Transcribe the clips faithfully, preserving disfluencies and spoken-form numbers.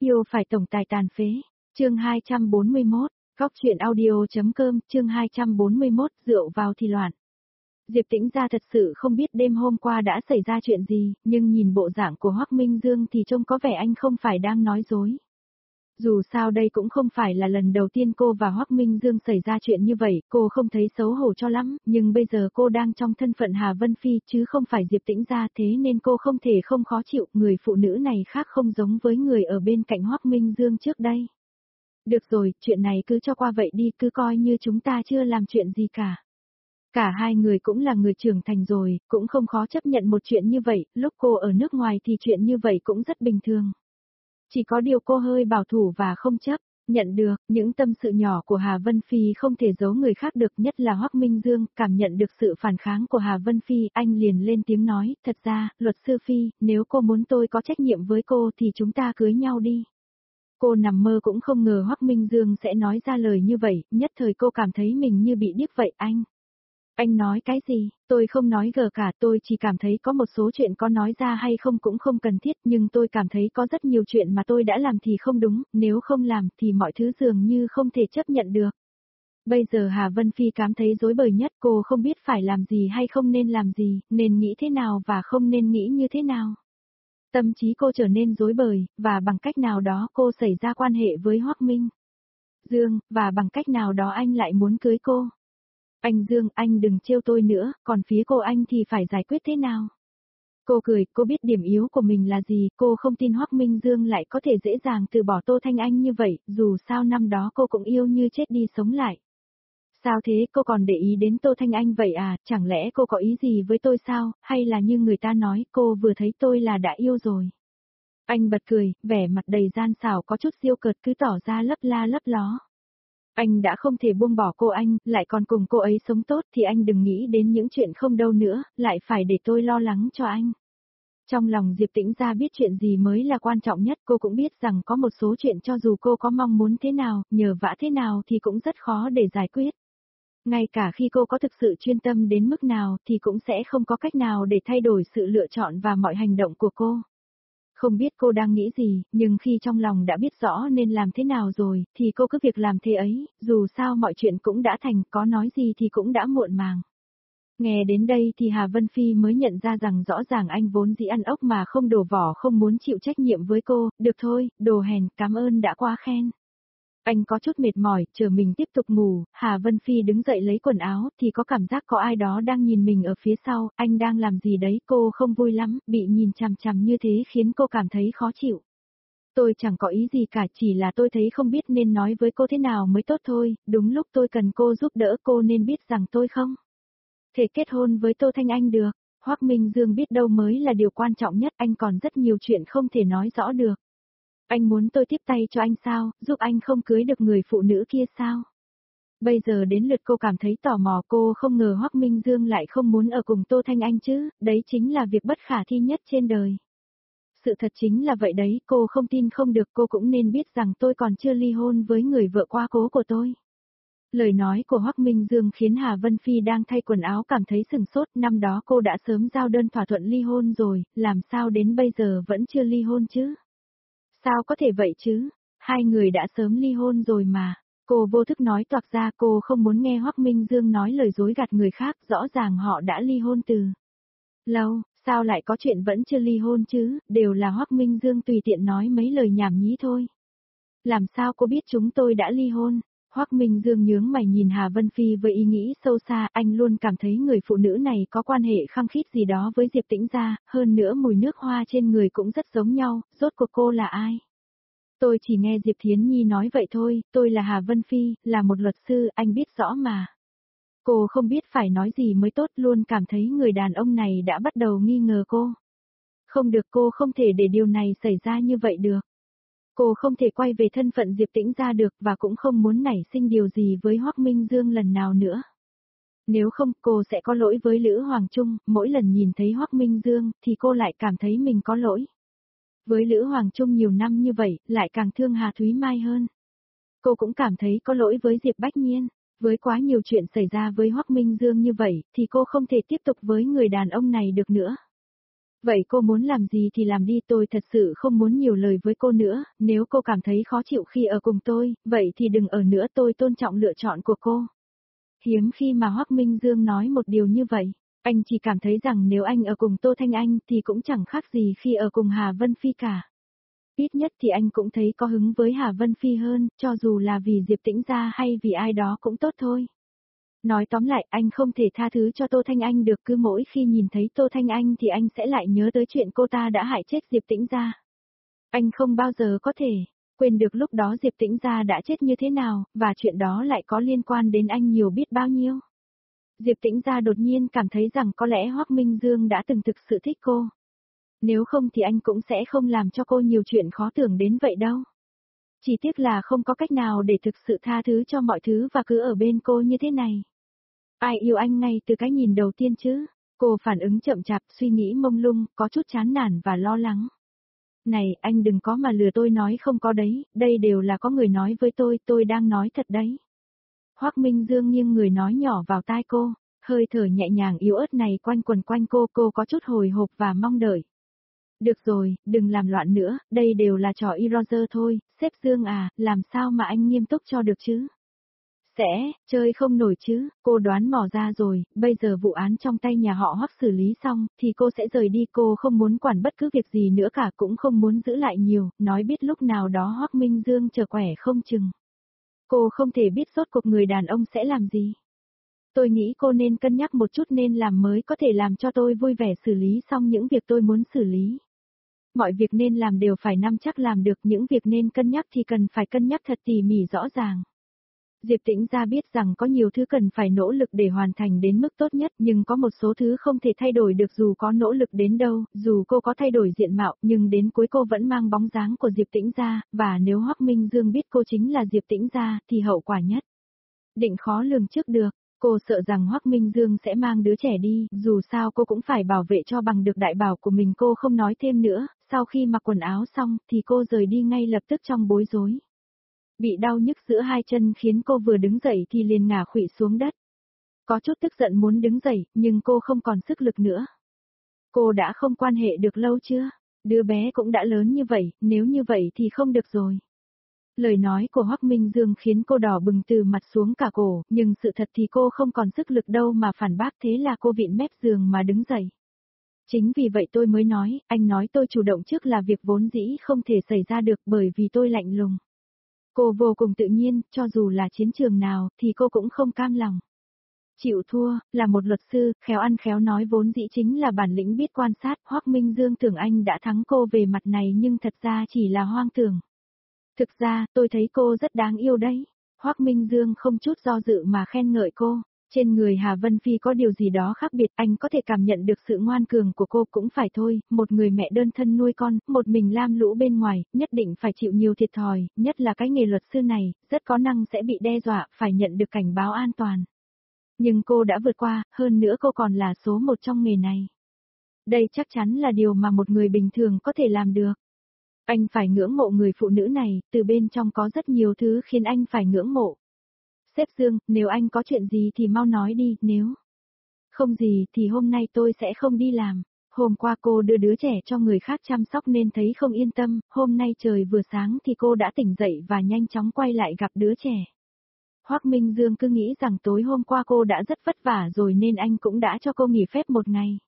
Yêu phải tổng tài tàn phế. Chương hai trăm bốn mươi mốt, Góc truyện audio.com, chương hai trăm bốn mươi mốt, rượu vào thì loạn. Diệp Tĩnh Gia thật sự không biết đêm hôm qua đã xảy ra chuyện gì, nhưng nhìn bộ dạng của Hoắc Minh Dương thì trông có vẻ anh không phải đang nói dối. Dù sao đây cũng không phải là lần đầu tiên cô và Hoắc Minh Dương xảy ra chuyện như vậy, cô không thấy xấu hổ cho lắm, nhưng bây giờ cô đang trong thân phận Hà Vân Phi chứ không phải Diệp Tĩnh Gia, thế nên cô không thể không khó chịu, người phụ nữ này khác không giống với người ở bên cạnh Hoắc Minh Dương trước đây. Được rồi, chuyện này cứ cho qua vậy đi, cứ coi như chúng ta chưa làm chuyện gì cả. Cả hai người cũng là người trưởng thành rồi, cũng không khó chấp nhận một chuyện như vậy, lúc cô ở nước ngoài thì chuyện như vậy cũng rất bình thường. Chỉ có điều cô hơi bảo thủ và không chấp nhận được, những tâm sự nhỏ của Hà Vân Phi không thể giấu người khác được, nhất là Hoắc Minh Dương, cảm nhận được sự phản kháng của Hà Vân Phi, anh liền lên tiếng nói, thật ra, luật sư Phi, nếu cô muốn tôi có trách nhiệm với cô thì chúng ta cưới nhau đi. Cô nằm mơ cũng không ngờ Hoắc Minh Dương sẽ nói ra lời như vậy, nhất thời cô cảm thấy mình như bị điếc vậy. Anh. Anh nói cái gì? Tôi không nói gờ cả, tôi chỉ cảm thấy có một số chuyện có nói ra hay không cũng không cần thiết, nhưng tôi cảm thấy có rất nhiều chuyện mà tôi đã làm thì không đúng, nếu không làm thì mọi thứ dường như không thể chấp nhận được. Bây giờ Hà Vân Phi cảm thấy rối bời nhất, cô không biết phải làm gì hay không nên làm gì, nên nghĩ thế nào và không nên nghĩ như thế nào. Tâm trí cô trở nên rối bời, và bằng cách nào đó cô xảy ra quan hệ với Hoắc Minh Dương, và bằng cách nào đó anh lại muốn cưới cô. Anh Dương, anh đừng trêu tôi nữa, còn phía cô anh thì phải giải quyết thế nào? Cô cười, cô biết điểm yếu của mình là gì, cô không tin Hoắc Minh Dương lại có thể dễ dàng từ bỏ Tô Thanh Anh như vậy, dù sao năm đó cô cũng yêu như chết đi sống lại. Sao thế, cô còn để ý đến Tô Thanh Anh vậy à, chẳng lẽ cô có ý gì với tôi sao, hay là như người ta nói, cô vừa thấy tôi là đã yêu rồi. Anh bật cười, vẻ mặt đầy gian xảo có chút diêu cợt cứ tỏ ra lấp la lấp ló. Anh đã không thể buông bỏ cô anh, lại còn cùng cô ấy sống tốt thì anh đừng nghĩ đến những chuyện không đâu nữa, lại phải để tôi lo lắng cho anh. Trong lòng Diệp Tĩnh Gia biết chuyện gì mới là quan trọng nhất, cô cũng biết rằng có một số chuyện cho dù cô có mong muốn thế nào, nhờ vả thế nào thì cũng rất khó để giải quyết. Ngay cả khi cô có thực sự chuyên tâm đến mức nào thì cũng sẽ không có cách nào để thay đổi sự lựa chọn và mọi hành động của cô. Không biết cô đang nghĩ gì, nhưng khi trong lòng đã biết rõ nên làm thế nào rồi, thì cô cứ việc làm thế ấy, dù sao mọi chuyện cũng đã thành, có nói gì thì cũng đã muộn màng. Nghe đến đây thì Hà Vân Phi mới nhận ra rằng rõ ràng anh vốn dĩ ăn ốc mà không đổ vỏ, không muốn chịu trách nhiệm với cô, được thôi, đồ hèn, cảm ơn đã quá khen. Anh có chút mệt mỏi, chờ mình tiếp tục ngủ, Hà Vân Phi đứng dậy lấy quần áo, thì có cảm giác có ai đó đang nhìn mình ở phía sau, anh đang làm gì đấy, cô không vui lắm, bị nhìn chằm chằm như thế khiến cô cảm thấy khó chịu. Tôi chẳng có ý gì cả, chỉ là tôi thấy không biết nên nói với cô thế nào mới tốt thôi, đúng lúc tôi cần cô giúp đỡ cô nên biết rằng tôi không thể kết hôn với Tô Thanh Anh được. Hoắc Minh Dương biết đâu mới là điều quan trọng nhất, anh còn rất nhiều chuyện không thể nói rõ được. Anh muốn tôi tiếp tay cho anh sao, giúp anh không cưới được người phụ nữ kia sao? Bây giờ đến lượt cô cảm thấy tò mò, cô không ngờ Hoắc Minh Dương lại không muốn ở cùng Tô Thanh Anh chứ, đấy chính là việc bất khả thi nhất trên đời. Sự thật chính là vậy đấy, cô không tin không được, cô cũng nên biết rằng tôi còn chưa ly hôn với người vợ quá cố của tôi. Lời nói của Hoắc Minh Dương khiến Hà Vân Phi đang thay quần áo cảm thấy sừng sốt, năm đó cô đã sớm giao đơn thỏa thuận ly hôn rồi, làm sao đến bây giờ vẫn chưa ly hôn chứ? Sao có thể vậy chứ? Hai người đã sớm ly hôn rồi mà. Cô vô thức nói toạc ra, cô không muốn nghe Hoắc Minh Dương nói lời dối gạt người khác, rõ ràng họ đã ly hôn từ lâu, sao lại có chuyện vẫn chưa ly hôn chứ, đều là Hoắc Minh Dương tùy tiện nói mấy lời nhảm nhí thôi. Làm sao cô biết chúng tôi đã ly hôn? Hoắc Minh Dương nhướng mày nhìn Hà Vân Phi với ý nghĩ sâu xa, anh luôn cảm thấy người phụ nữ này có quan hệ khăng khít gì đó với Diệp Tĩnh Gia, hơn nữa mùi nước hoa trên người cũng rất giống nhau, rốt cuộc cô là ai? Tôi chỉ nghe Diệp Thiến Nhi nói vậy thôi, tôi là Hà Vân Phi, là một luật sư, anh biết rõ mà. Cô không biết phải nói gì mới tốt, luôn cảm thấy người đàn ông này đã bắt đầu nghi ngờ cô. Không được, cô không thể để điều này xảy ra như vậy được. Cô không thể quay về thân phận Diệp Tĩnh Gia được và cũng không muốn nảy sinh điều gì với Hoắc Minh Dương lần nào nữa. Nếu không, cô sẽ có lỗi với Lữ Hoàng Trung, mỗi lần nhìn thấy Hoắc Minh Dương thì cô lại cảm thấy mình có lỗi. Với Lữ Hoàng Trung nhiều năm như vậy, lại càng thương Hà Thúy Mai hơn. Cô cũng cảm thấy có lỗi với Diệp Bách Nhiên, với quá nhiều chuyện xảy ra với Hoắc Minh Dương như vậy, thì cô không thể tiếp tục với người đàn ông này được nữa. Vậy cô muốn làm gì thì làm đi, tôi thật sự không muốn nhiều lời với cô nữa, nếu cô cảm thấy khó chịu khi ở cùng tôi, vậy thì đừng ở nữa, tôi tôn trọng lựa chọn của cô. Hiếm khi mà Hoắc Minh Dương nói một điều như vậy, anh chỉ cảm thấy rằng nếu anh ở cùng Tô Thanh Anh thì cũng chẳng khác gì khi ở cùng Hà Vân Phi cả. Ít nhất thì anh cũng thấy có hứng với Hà Vân Phi hơn, cho dù là vì Diệp Tĩnh Gia hay vì ai đó cũng tốt thôi. Nói tóm lại, anh không thể tha thứ cho Tô Thanh Anh được, cứ mỗi khi nhìn thấy Tô Thanh Anh thì anh sẽ lại nhớ tới chuyện cô ta đã hại chết Diệp Tĩnh Gia. Anh không bao giờ có thể quên được lúc đó Diệp Tĩnh Gia đã chết như thế nào, và chuyện đó lại có liên quan đến anh nhiều biết bao nhiêu. Diệp Tĩnh Gia đột nhiên cảm thấy rằng có lẽ Hoắc Minh Dương đã từng thực sự thích cô. Nếu không thì anh cũng sẽ không làm cho cô nhiều chuyện khó tưởng đến vậy đâu. Chỉ tiếc là không có cách nào để thực sự tha thứ cho mọi thứ và cứ ở bên cô như thế này. Ai yêu anh ngay từ cái nhìn đầu tiên chứ? Cô phản ứng chậm chạp, suy nghĩ mông lung, có chút chán nản và lo lắng. Này, anh đừng có mà lừa tôi, nói không có đấy, đây đều là có người nói với tôi, tôi đang nói thật đấy. Hoắc Minh Dương nghiêng người nói nhỏ vào tai cô, hơi thở nhẹ nhàng yếu ớt này quanh quần quanh cô, cô có chút hồi hộp và mong đợi. Được rồi, đừng làm loạn nữa, đây đều là trò Eroger thôi, sếp Dương à, làm sao mà anh nghiêm túc cho được chứ? Sẽ, chơi không nổi chứ, cô đoán mò ra rồi, bây giờ vụ án trong tay nhà họ Hoắc xử lý xong, thì cô sẽ rời đi, cô không muốn quản bất cứ việc gì nữa cả, cũng không muốn giữ lại nhiều, nói biết lúc nào đó Hoắc Minh Dương trở quẻ không chừng. Cô không thể biết rốt cuộc người đàn ông sẽ làm gì. Tôi nghĩ cô nên cân nhắc một chút nên làm mới có thể làm cho tôi vui vẻ xử lý xong những việc tôi muốn xử lý. Mọi việc nên làm đều phải nắm chắc làm được, những việc nên cân nhắc thì cần phải cân nhắc thật tỉ mỉ rõ ràng. Diệp Tĩnh Gia biết rằng có nhiều thứ cần phải nỗ lực để hoàn thành đến mức tốt nhất, nhưng có một số thứ không thể thay đổi được dù có nỗ lực đến đâu, dù cô có thay đổi diện mạo, nhưng đến cuối cô vẫn mang bóng dáng của Diệp Tĩnh Gia, và nếu Hoắc Minh Dương biết cô chính là Diệp Tĩnh Gia, thì hậu quả nhất định khó lường trước được. Cô sợ rằng Hoắc Minh Dương sẽ mang đứa trẻ đi, dù sao cô cũng phải bảo vệ cho bằng được đại bảo của mình. Cô không nói thêm nữa, sau khi mặc quần áo xong thì cô rời đi ngay lập tức trong bối rối. Bị đau nhức giữa hai chân khiến cô vừa đứng dậy thì liền ngả khuỵu xuống đất. Có chút tức giận muốn đứng dậy, nhưng cô không còn sức lực nữa. Cô đã không quan hệ được lâu chưa? Đứa bé cũng đã lớn như vậy, nếu như vậy thì không được rồi. Lời nói của Hoắc Minh Dương khiến cô đỏ bừng từ mặt xuống cả cổ, nhưng sự thật thì cô không còn sức lực đâu mà phản bác, thế là cô vịn mép giường mà đứng dậy. Chính vì vậy tôi mới nói, anh nói tôi chủ động trước là việc vốn dĩ không thể xảy ra được bởi vì tôi lạnh lùng. Cô vô cùng tự nhiên, cho dù là chiến trường nào thì cô cũng không cam lòng. Chịu thua, là một luật sư, khéo ăn khéo nói vốn dĩ chính là bản lĩnh biết quan sát. Hoắc Minh Dương tưởng anh đã thắng cô về mặt này nhưng thật ra chỉ là hoang tưởng. Thực ra, tôi thấy cô rất đáng yêu đấy. Hoắc Minh Dương không chút do dự mà khen ngợi cô. Trên người Hà Vân Phi có điều gì đó khác biệt, anh có thể cảm nhận được sự ngoan cường của cô. Cũng phải thôi, một người mẹ đơn thân nuôi con, một mình lam lũ bên ngoài, nhất định phải chịu nhiều thiệt thòi, nhất là cái nghề luật sư này, rất có năng sẽ bị đe dọa, phải nhận được cảnh báo an toàn. Nhưng cô đã vượt qua, hơn nữa cô còn là số một trong nghề này. Đây chắc chắn là điều mà một người bình thường có thể làm được. Anh phải ngưỡng mộ người phụ nữ này, từ bên trong có rất nhiều thứ khiến anh phải ngưỡng mộ. Sếp Dương, nếu anh có chuyện gì thì mau nói đi, nếu không gì thì hôm nay tôi sẽ không đi làm. Hôm qua cô đưa đứa trẻ cho người khác chăm sóc nên thấy không yên tâm, hôm nay trời vừa sáng thì cô đã tỉnh dậy và nhanh chóng quay lại gặp đứa trẻ. Hoắc Minh Dương cứ nghĩ rằng tối hôm qua cô đã rất vất vả rồi nên anh cũng đã cho cô nghỉ phép một ngày.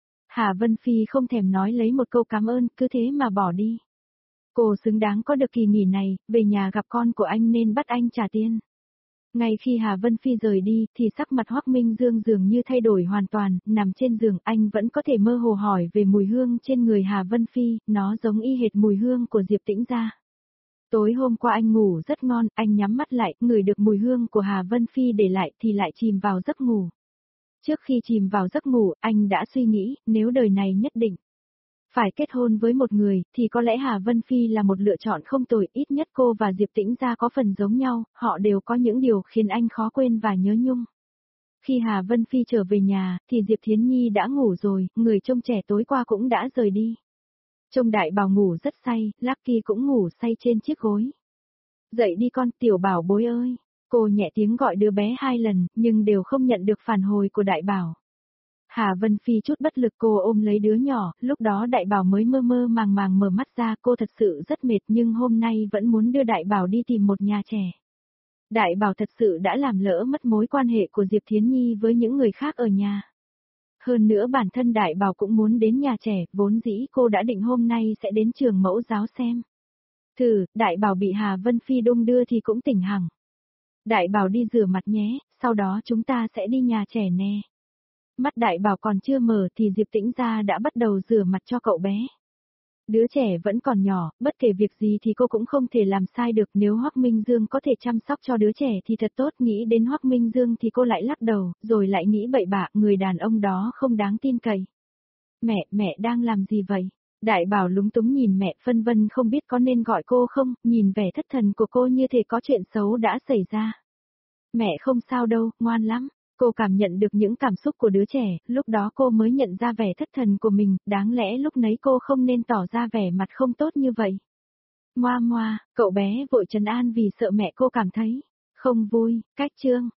Hà Vân Phi không thèm nói lấy một câu cảm ơn, cứ thế mà bỏ đi. Cô xứng đáng có được kỳ nghỉ này, về nhà gặp con của anh nên bắt anh trả tiền. Ngay khi Hà Vân Phi rời đi, thì sắc mặt Hoắc Minh Dương dường như thay đổi hoàn toàn, nằm trên giường anh vẫn có thể mơ hồ hỏi về mùi hương trên người Hà Vân Phi, nó giống y hệt mùi hương của Diệp Tĩnh Gia. Tối hôm qua anh ngủ rất ngon, anh nhắm mắt lại, ngửi được mùi hương của Hà Vân Phi để lại thì lại chìm vào giấc ngủ. Trước khi chìm vào giấc ngủ, anh đã suy nghĩ, nếu đời này nhất định phải kết hôn với một người, thì có lẽ Hà Vân Phi là một lựa chọn không tồi, ít nhất cô và Diệp Tĩnh Gia có phần giống nhau, họ đều có những điều khiến anh khó quên và nhớ nhung. Khi Hà Vân Phi trở về nhà, thì Diệp Thiến Nhi đã ngủ rồi, người trông trẻ tối qua cũng đã rời đi. Trông đại bảo ngủ rất say, Lucky cũng ngủ say trên chiếc gối. Dậy đi con, tiểu bảo bối ơi. Cô nhẹ tiếng gọi đứa bé hai lần, nhưng đều không nhận được phản hồi của đại bảo. Hà Vân Phi chút bất lực cô ôm lấy đứa nhỏ, lúc đó Đại Bảo mới mơ mơ màng màng mở mắt ra, cô thật sự rất mệt nhưng hôm nay vẫn muốn đưa Đại Bảo đi tìm một nhà trẻ. Đại Bảo thật sự đã làm lỡ mất mối quan hệ của Diệp Thiến Nhi với những người khác ở nhà. Hơn nữa bản thân Đại Bảo cũng muốn đến nhà trẻ, vốn dĩ cô đã định hôm nay sẽ đến trường mẫu giáo xem. Thử, Đại Bảo bị Hà Vân Phi đung đưa thì cũng tỉnh hẳn. Đại Bảo đi rửa mặt nhé, sau đó chúng ta sẽ đi nhà trẻ nè. Mắt Đại Bảo còn chưa mở thì Diệp Tĩnh Gia đã bắt đầu rửa mặt cho cậu bé. Đứa trẻ vẫn còn nhỏ, bất kể việc gì thì cô cũng không thể làm sai được, nếu Hoắc Minh Dương có thể chăm sóc cho đứa trẻ thì thật tốt, nghĩ đến Hoắc Minh Dương thì cô lại lắc đầu, rồi lại nghĩ bậy bạ, người đàn ông đó không đáng tin cậy. Mẹ, mẹ đang làm gì vậy? Đại Bảo lúng túng nhìn mẹ, phân vân không biết có nên gọi cô không, nhìn vẻ thất thần của cô như thể có chuyện xấu đã xảy ra. Mẹ không sao đâu, ngoan lắm. Cô cảm nhận được những cảm xúc của đứa trẻ, lúc đó cô mới nhận ra vẻ thất thần của mình, đáng lẽ lúc nấy cô không nên tỏ ra vẻ mặt không tốt như vậy. Moa moa, cậu bé vội trấn an vì sợ mẹ cô cảm thấy không vui, cách chương.